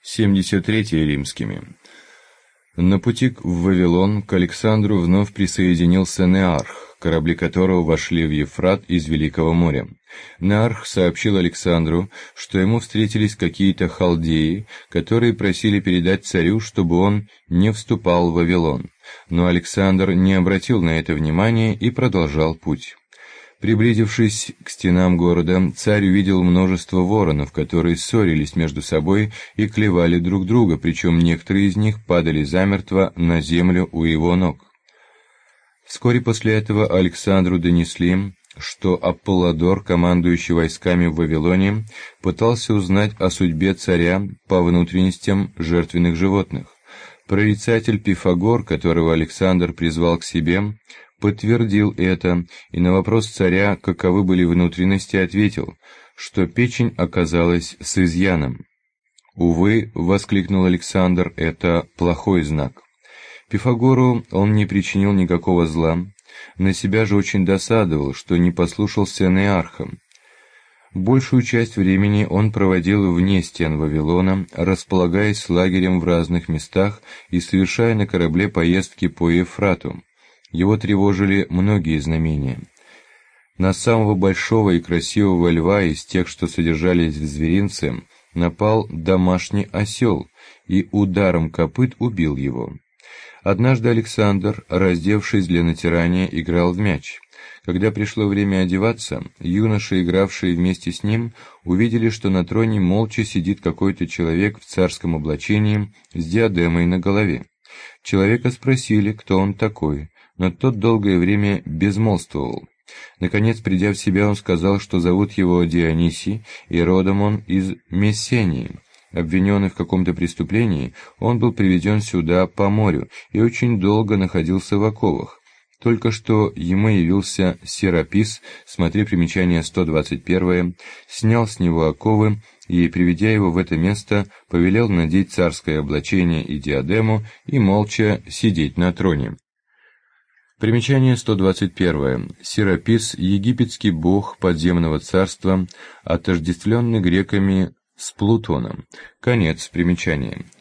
73 римскими. На пути в Вавилон к Александру вновь присоединился Неарх, корабли которого вошли в Евфрат из Великого моря. Неарх сообщил Александру, что ему встретились какие-то халдеи, которые просили передать царю, чтобы он не вступал в Вавилон. Но Александр не обратил на это внимания и продолжал путь. Приблизившись к стенам города, царь увидел множество воронов, которые ссорились между собой и клевали друг друга, причем некоторые из них падали замертво на землю у его ног. Вскоре после этого Александру донесли, что Аполлодор, командующий войсками в Вавилоне, пытался узнать о судьбе царя по внутренностям жертвенных животных. Прорицатель Пифагор, которого Александр призвал к себе, подтвердил это, и на вопрос царя, каковы были внутренности, ответил, что печень оказалась с изъяном. «Увы», — воскликнул Александр, — «это плохой знак». Пифагору он не причинил никакого зла, на себя же очень досадовал, что не послушался Неарха. Большую часть времени он проводил вне стен Вавилона, располагаясь лагерем в разных местах и совершая на корабле поездки по Евфрату. Его тревожили многие знамения. На самого большого и красивого льва из тех, что содержались в зверинце, напал домашний осел и ударом копыт убил его. Однажды Александр, раздевшись для натирания, играл в мяч. Когда пришло время одеваться, юноши, игравшие вместе с ним, увидели, что на троне молча сидит какой-то человек в царском облачении с диадемой на голове. Человека спросили, кто он такой, но тот долгое время безмолвствовал. Наконец, придя в себя, он сказал, что зовут его Дионисий, и родом он из Мессении. Обвиненный в каком-то преступлении, он был приведен сюда по морю и очень долго находился в оковах. Только что ему явился Серапис, смотри примечание 121, снял с него оковы и, приведя его в это место, повелел надеть царское облачение и диадему и молча сидеть на троне. Примечание 121. Серапис – египетский бог подземного царства, отождествленный греками с Плутоном. Конец примечания.